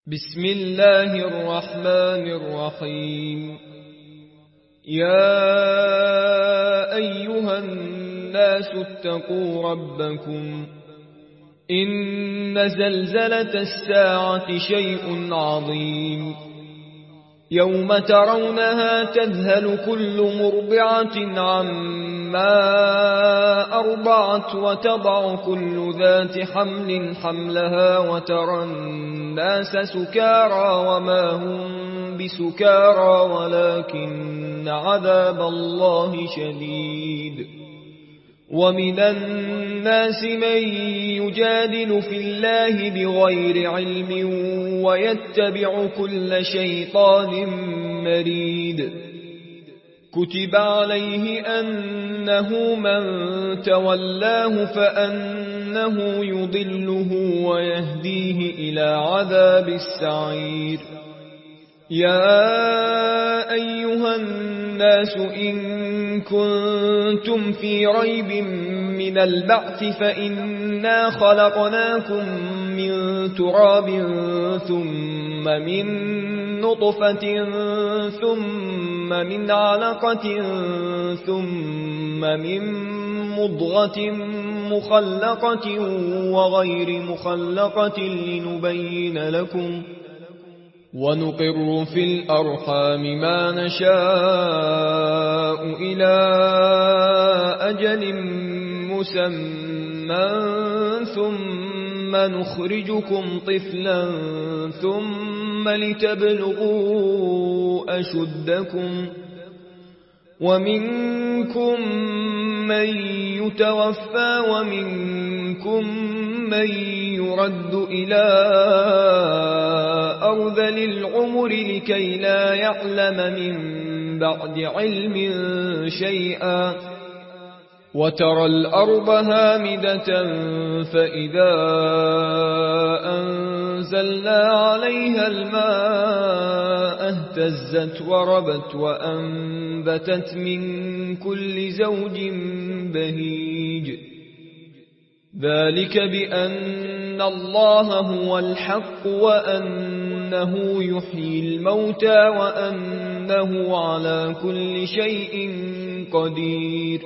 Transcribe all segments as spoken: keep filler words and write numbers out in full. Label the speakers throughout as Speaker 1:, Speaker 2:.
Speaker 1: بسم الله الرحمن الرحيم. يا أيها الناس اتقوا ربكم، إن زلزلة الساعة شيء عظيم. يوم ترونها تذهل كل مرضعة عما أرضعت وتضع كل ذات حمل حملها وترى الناس سكارى وما هم بسكارى ولكن عذاب الله شديد. ومن الناس من يجادل في الله بغير علم ويتبع كل شيطان مريد. كتب عليه أنه من تولاه فأنه يضله ويهديه إلى عذاب السعير. يا أيها الناس إن كنتم في ريب من البعث فإنا خلقناكم من تراب ثم من نطفة ثم من علقة ثم من مضغة مخلقة وغير مخلقة لنبين لكم، ونقر في الأرحام ما نشاء إلى أجل مسمى ثم نخرجكم طفلا ثم لتبلغوا أشدكم، ومنكم من يتوفى ومنكم من يرد إلى أرذل العمر لكي لا يعلم من بعد علم شيئا. وترى الأرض هامدة فإذا أنزلنا عليها الماء اهتزت وربت وأنبتت من كل زوج بهيج. ذلك بأن الله هو الحق وأنه يحيي الموتى وأنه على كل شيء قدير،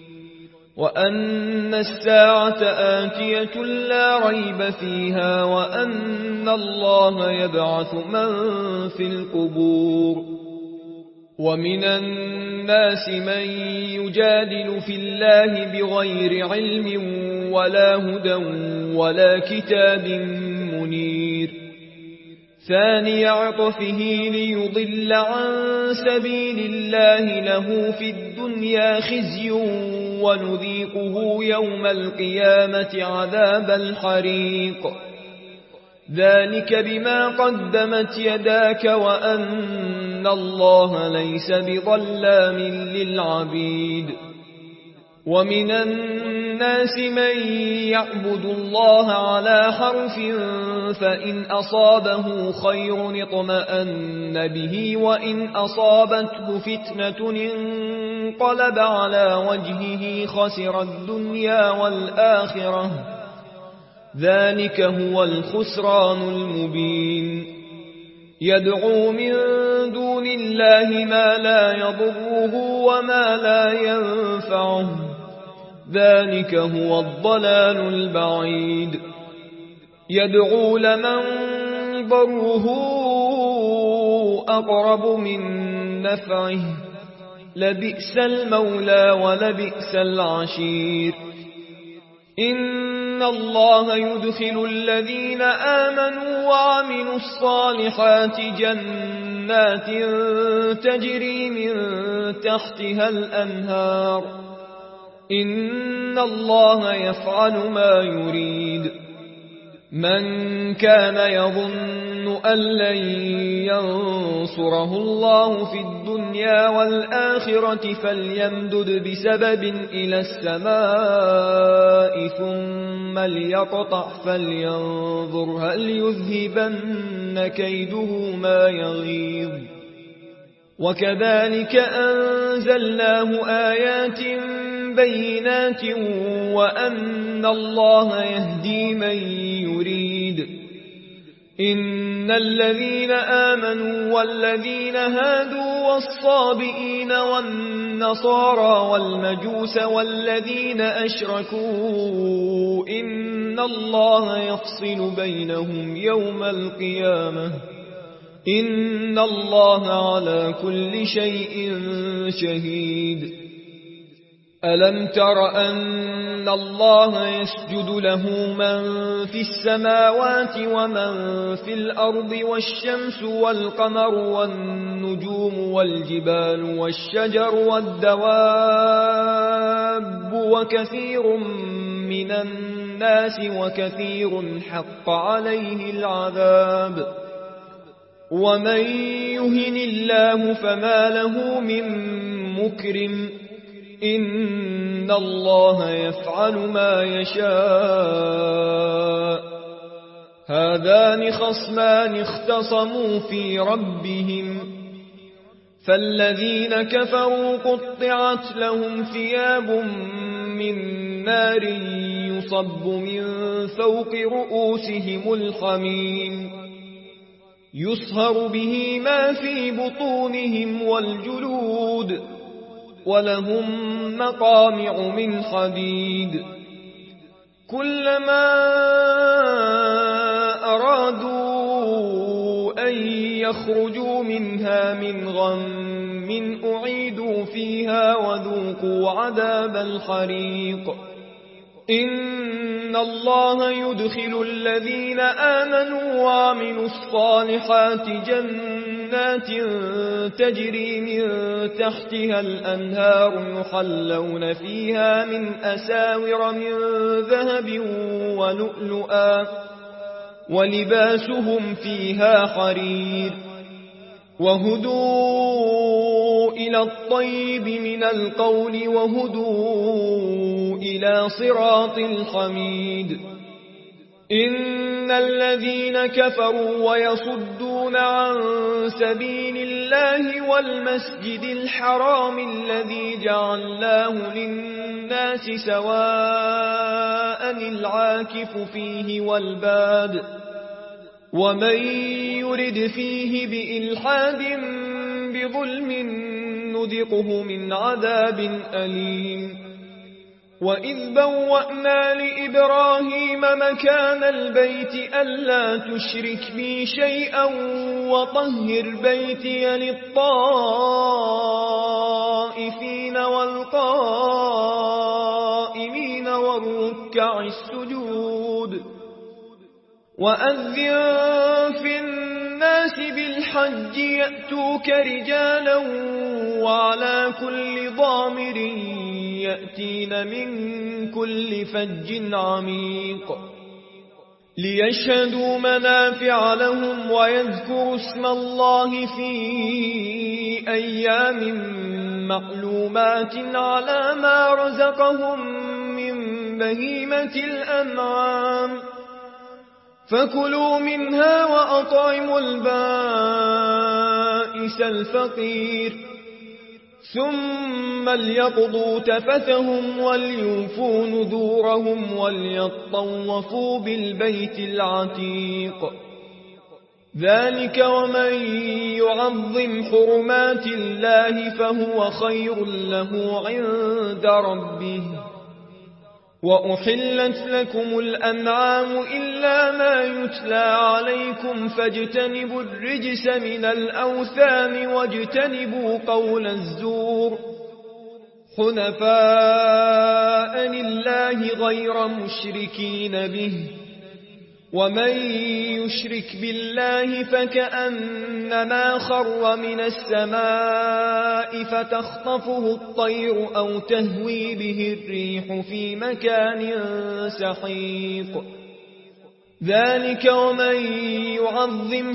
Speaker 1: وأن الساعة آتية لا ريب فيها، وأن الله يبعث من في القبور. ومن الناس من يجادل في الله بغير علم ولا هدى ولا كتاب منير. ثاني عطفه ليضل عن سبيل الله له في الدنيا خزي ونذيقه يوم القيامة عذاب الحريق. ذلك بما قدمت يداك وأن الله ليس بظلام للعبيد. ومن الناس من يعبد الله على حرف فإن أصابه خير اطمأن به وإن أصابته فتنة انقلب على وجهه خسر الدنيا والآخرة. ذلك هو الخسران المبين. يدعو من دون الله ما لا يضره وما لا ينفعه. ذلك هو الضلال البعيد. يدعو لمن ضره أقرب من نفعه. لبئس المولى ولبئس العشير. إن الله يدخل الذين آمنوا وعملوا الصالحات جنات تجري من تحتها الأنهار. إن الله يفعل ما يريد. من كان يظن أن لن ينصره الله في الدنيا والآخرة فليمدد بسبب إلى السماء ثم ليقطع فلينظر هل يذهبن كيده ما يغيظ. وكذلك أنزلناه آيات بينات وأن الله يهدي من يريد. إن الذين آمنوا والذين هادوا والصابئين والنصارى والمجوس والذين أشركوا إن الله يفصل بينهم يوم القيامة إن الله على كل شيء شهيد ألم تر أن الله يسجد له من في السماوات ومن في الأرض والشمس والقمر والنجوم والجبال والشجر والدواب وكثير من الناس وكثير حق عليه العذاب ومن يهن الله فما له من مكرم إن الله يفعل ما يشاء هذان خصمان اختصموا في ربهم فالذين كفروا قطعت لهم ثياب من نار يصب من فوق رؤوسهم الحميم يصهر به ما في بطونهم والجلود ولهم مقامع من حديد كلما أرادوا أن يخرجوا منها من غم أعيدوا فيها وذوقوا عذاب الحريق إن الله يدخل الذين آمنوا وعملوا الصالحات جنات تجري من تحتها الأنهار يحلون فيها من أساور من ذهب ولؤلؤا ولباسهم فيها حرير وهدوا إلى الطيب من القول وهدوا إلى صراط الحميد إن الذين كفروا ويصدون عن سبيل الله والمسجد الحرام الذي جعلناه للناس سواء العاكف فيه والباد ومن يرد فيه بإلحاد بظلم نذقه من عذاب أليم وإذ بوأنا لإبراهيم مكان البيت ألا تشرك بي شيئا وطهر بيتي للطائفين والقائمين والركع السجود وأذن في الناس بالحج يأتوك رجالا وعلى كل ضامر يأتين من كل فج عميق ليشهدوا منافع لهم ويذكروا اسم الله في أيام معلومات على ما رزقهم من بهيمة الأنعام فكلوا منها وأطعموا البائس الفقير ثم ليقضوا تفثهم وليوفوا نذورهم وليطوفوا بالبيت العتيق ذلك ومن يعظم حرمات الله فهو خير له عند ربه وأحلت لكم الأنعام إلا ما يتلى عليكم فاجتنبوا الرجس من الأوثان واجتنبوا قول الزور حنفاء لله غير مشركين به ومن يشرك بالله فكأنما خر من السماء فتخطفه الطير أو تهوي به الريح في مكان سحيق ذلك ومن يعظم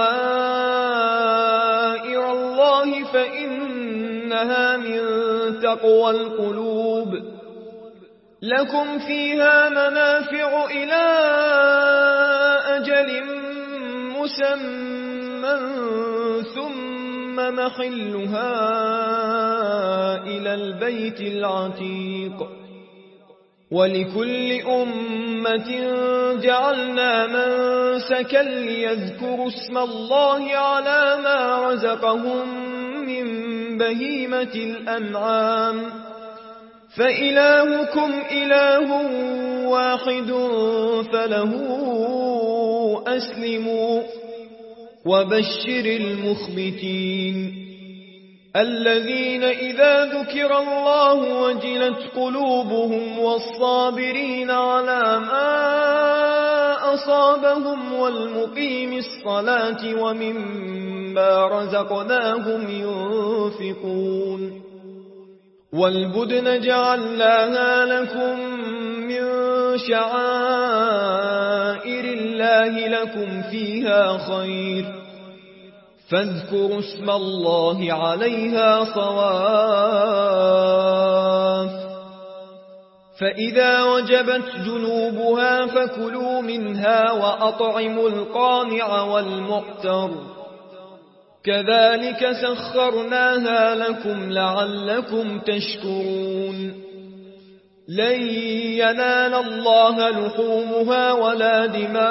Speaker 1: شعائر الله فإنها من تقوى القلوب لكم فيها منافع إلى أجل مسمى ثم محلها إلى البيت العتيق ولكل أمة جعلنا منسكا ليذكروا اسم الله على ما رزقهم من بهيمة الأنعام فإلهكم إله واحد فله أسلموا وبشر المخبتين الذين إذا ذكر الله وجلت قلوبهم والصابرين على ما أصابهم والمقيم الصلاة ومما رزقناهم ينفقون والبدن جعلناها لكم من شعائر الله لكم فيها خير فاذكروا اسم الله عليها صواف فإذا وجبت جنوبها فكلوا منها وأطعموا القانع والمعتر كذلك سخرناها لكم لعلكم تشكرون لن ينال الله لحومها ولا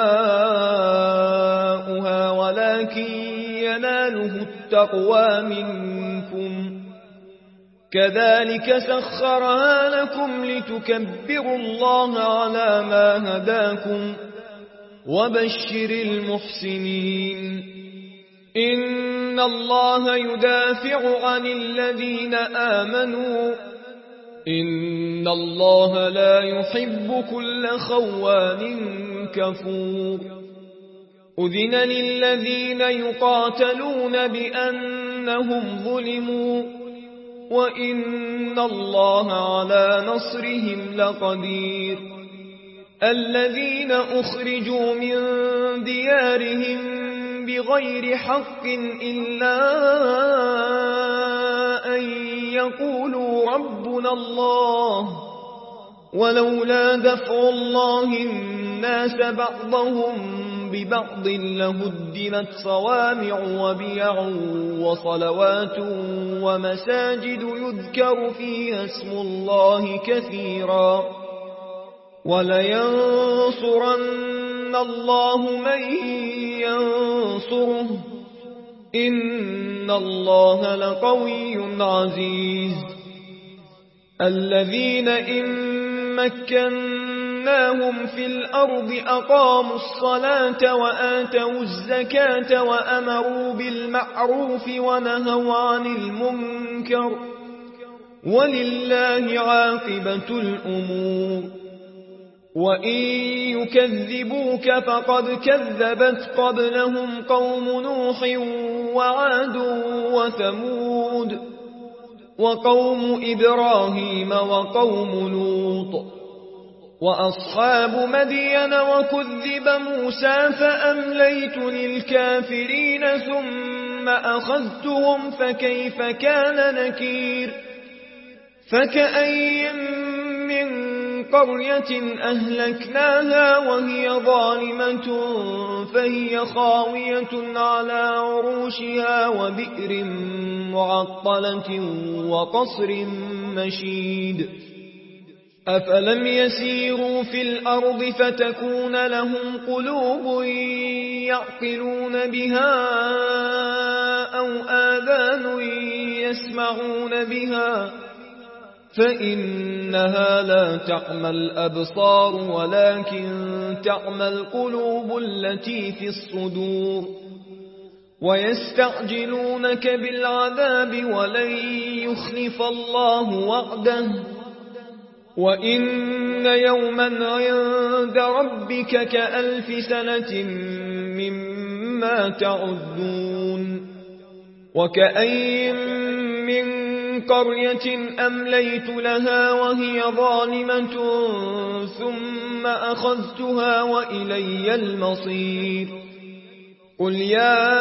Speaker 1: دماؤها ولكن يناله التقوى منكم كذلك سخرها لكم لتكبروا الله على ما هداكم وبشر المحسنين إن الله يدافع عن الذين آمنوا إن الله لا يحب كل خوان كفور أذن للذين يقاتلون بأنهم ظلموا وإن الله على نصرهم لقدير الذين أخرجوا من ديارهم بغير حق إلا أن يقولوا ربنا الله ولولا دفع الله الناس بعضهم ببعض لهدمت صوامع وبيع وصلوات ومساجد يذكر فيها اسم الله كثيرا ولينصرن الله من ينصره إن الله لقوي عزيز الذين إن مكناهم في الأرض أقاموا الصلاة وآتوا الزكاة وأمروا بالمعروف ونهوا عن المنكر ولله عاقبة الأمور وإن يكذبوك فقد كذبت قبلهم قوم نوح وعاد وثمود وقوم إبراهيم وقوم لوط وأصحاب مدين وكذب موسى فأمليت للكافرين ثم أخذتهم فكيف كان نكير فكأي من قرية أهلكناها وهي ظالمة فهي خاوية على عروشها وبئر معطلة وقصر مشيد أفلم يسيروا في الأرض فتكون لهم قلوب يعقلون بها أو آذان يسمعون بها فإنها لا تعمى الأبصار ولكن تعمى القلوب التي في الصدور ويستعجلونك بالعذاب ولن يخلف الله وعده وإن يوما عند ربك كألف سنة مما تعدون وكأي من قرية أمليت لها وهي ظالمة ثم أخذتها وإلي المصير قل يا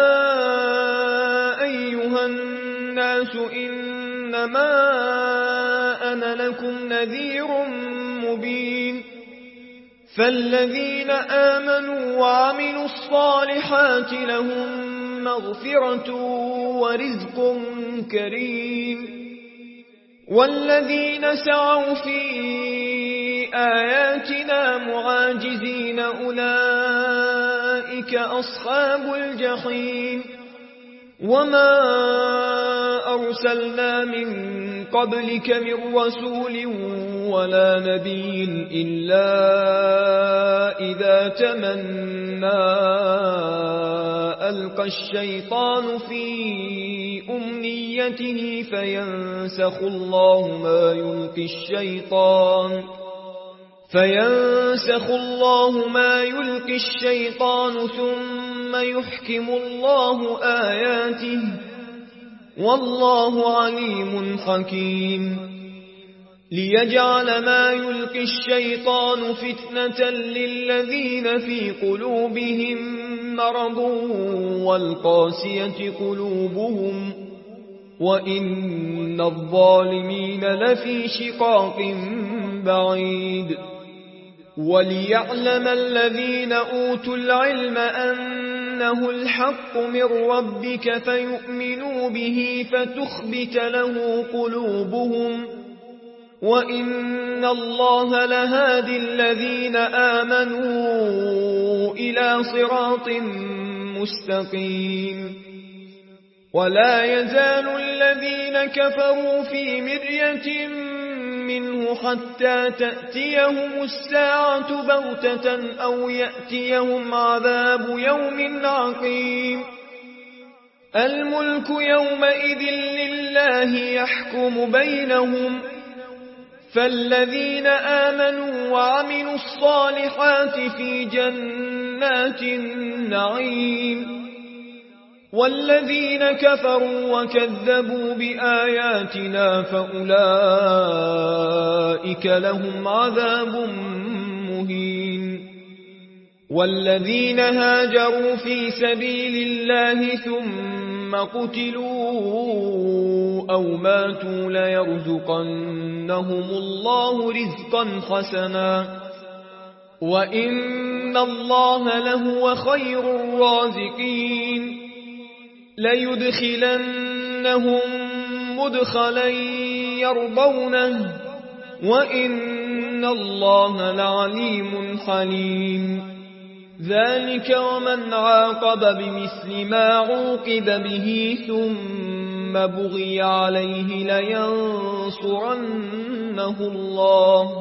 Speaker 1: أيها الناس إنما أنا لكم نذير مبين فالذين آمنوا وعملوا الصالحات لهم مغفرة ورزق كريم والذين سعوا في بآياتنا معاجزين أولئك أصحاب الجحيم وما أرسلنا من قبلك من رسول ولا نبي إلا إذا تمنى ألقى الشيطان في أمنيته فينسخ الله ما يلقي الشيطان فينسخ الله ما يلقي الشيطان ثم يحكم الله آياته والله عليم حكيم ليجعل ما يلقي الشيطان فتنة للذين في قلوبهم مرض والقاسية قلوبهم وإن الظالمين لفي شقاق بعيد وليعلم الذين أوتوا العلم أنه الحق من ربك فيؤمنوا به فتخبت له قلوبهم وإن الله لهادي الذين آمنوا إلى صراط مستقيم ولا يزال الذين كفروا في مرية منه حتى تأتيهم الساعة بغتة أو يأتيهم عذاب يوم عقيم الملك يومئذ لله يحكم بينهم فالذين آمنوا وعملوا الصالحات في جنات النعيم والذين كفروا وكذبوا بآياتنا فأولئك لهم عذاب مهين والذين هاجروا في سبيل الله ثم قتلوا أو ماتوا ليرزقنهم الله رزقا حسنا وإن الله لهو خير الرازقين ليدخلنهم مدخلا يرضونه وإن الله لعليم حليم ذلك ومن عاقب بمثل ما عوقب به ثم بغي عليه لينصرنه الله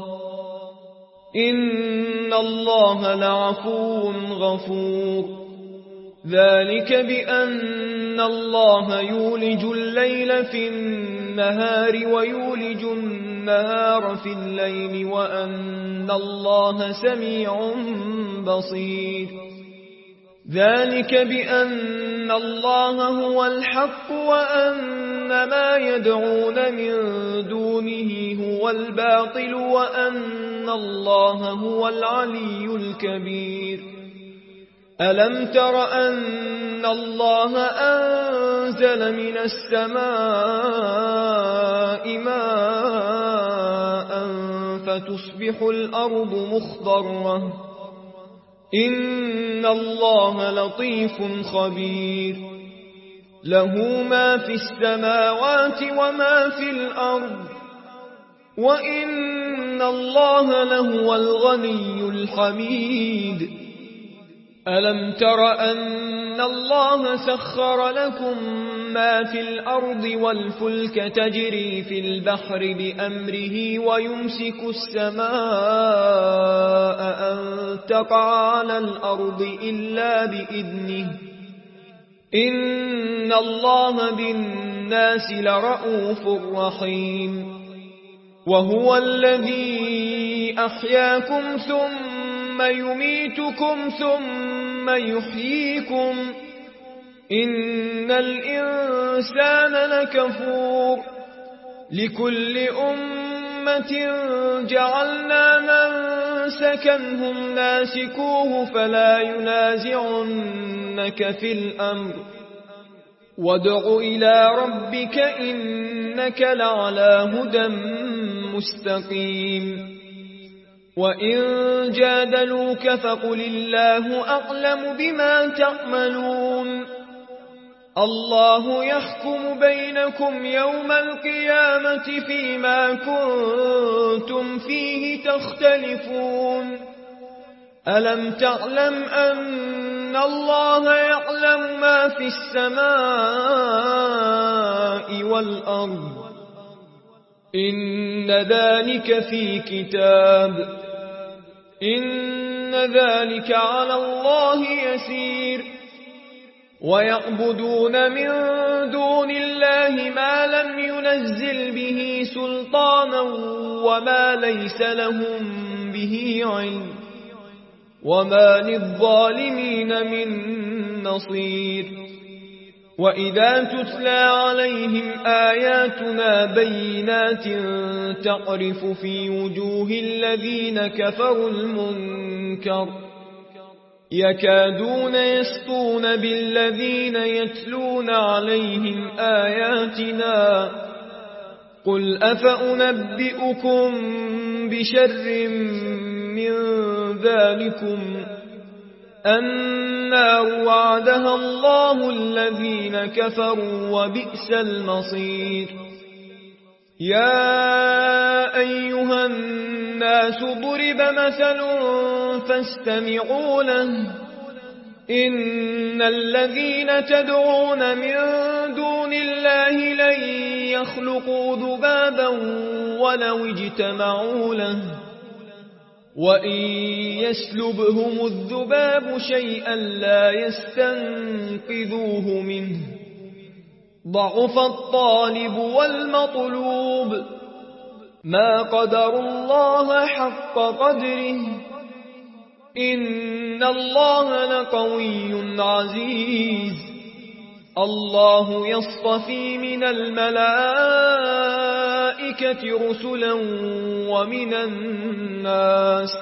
Speaker 1: إن الله لعفو غفور ذلك بأن الله يولج الليل في النهار ويولج النهار في الليل وأن الله سميع بصير ذلك بأن الله هو الحق وأن ما يدعون من دونه هو الباطل وأن الله هو العلي الكبير ألم تر أن الله أنزل من السماء ماء فتصبح الأرض مخضرة إن الله لطيف خبير له ما في السماوات وما في الأرض وإن الله لهو الغني الحميد ألم تر أن الله سخر لكم ما في الأرض والفلك تجري في البحر بأمره ويمسك السماء أن تقع على الأرض إلا بإذنه إن الله بالناس لرءوف رحيم وهو الذي أحياكم ثم يميتكم ثم يحييكم إن الإنسان لكفور لكل أمة جعلنا منسكا هم ناسكوه فلا ينازعنك في الأمر وادع إلى ربك إنك لعلى هدى مستقيم وإن جادلوك فقل الله أعلم بما تعملون الله يحكم بينكم يوم القيامة فيما كنتم فيه تختلفون ألم تعلم أن الله يعلم ما في السماء والأرض إن ذلك في كتاب إن ذلك على الله يسير ويعبدون من دون الله ما لم ينزل به سلطانا وما ليس لهم به علم وما للظالمين من نصير وإذا تتلى عليهم آياتنا بينات تعرف في وجوه الذين كفروا المنكر يكادون يسطون بالذين يتلون عليهم آياتنا قل أفأنبئكم بشر من ذلكم النار وعدها الله الذين كفروا وبئس المصير يا أيها الناس ضرب مثل فاستمعوا له إن الذين تدعون من دون الله لن يخلقوا ذبابا ولو اجتمعوا له وإن يسلبهم الذباب شيئا لا يستنقذوه منه ضعف الطالب والمطلوب ما قدر الله حق قدره إن الله لقوي عزيز الله يصطفي من الملائكة رسلا ومن الناس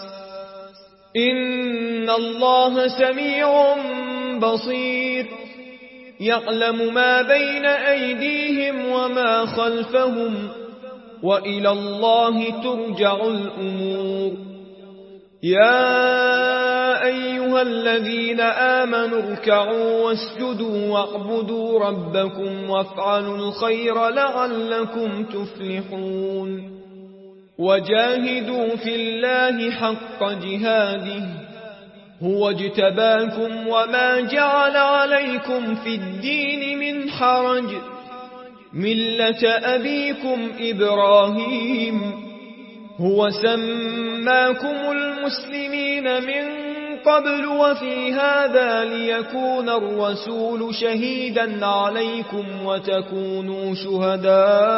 Speaker 1: إن الله سميع بصير يعلم ما بين أيديهم وما خلفهم وإلى الله ترجع الأمور يا أيها الذين آمنوا اركعوا واسجدوا واعبدوا ربكم وافعلوا الخير لعلكم تفلحون وجاهدوا في الله حق جهاده هو اجتباكم وما جعل عليكم في الدين من حرج ملة أبيكم إبراهيم هو سماكم المسلمين من قبل وفي هذا ليكون الرسول شهيدا عليكم وتكونوا شهداء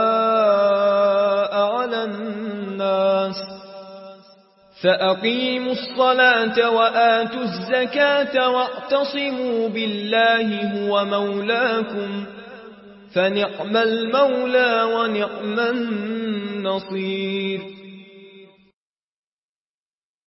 Speaker 1: على الناس فأقيموا الصلاة وآتوا الزكاة واعتصموا بالله هو مولاكم فنعم المولى ونعم النصير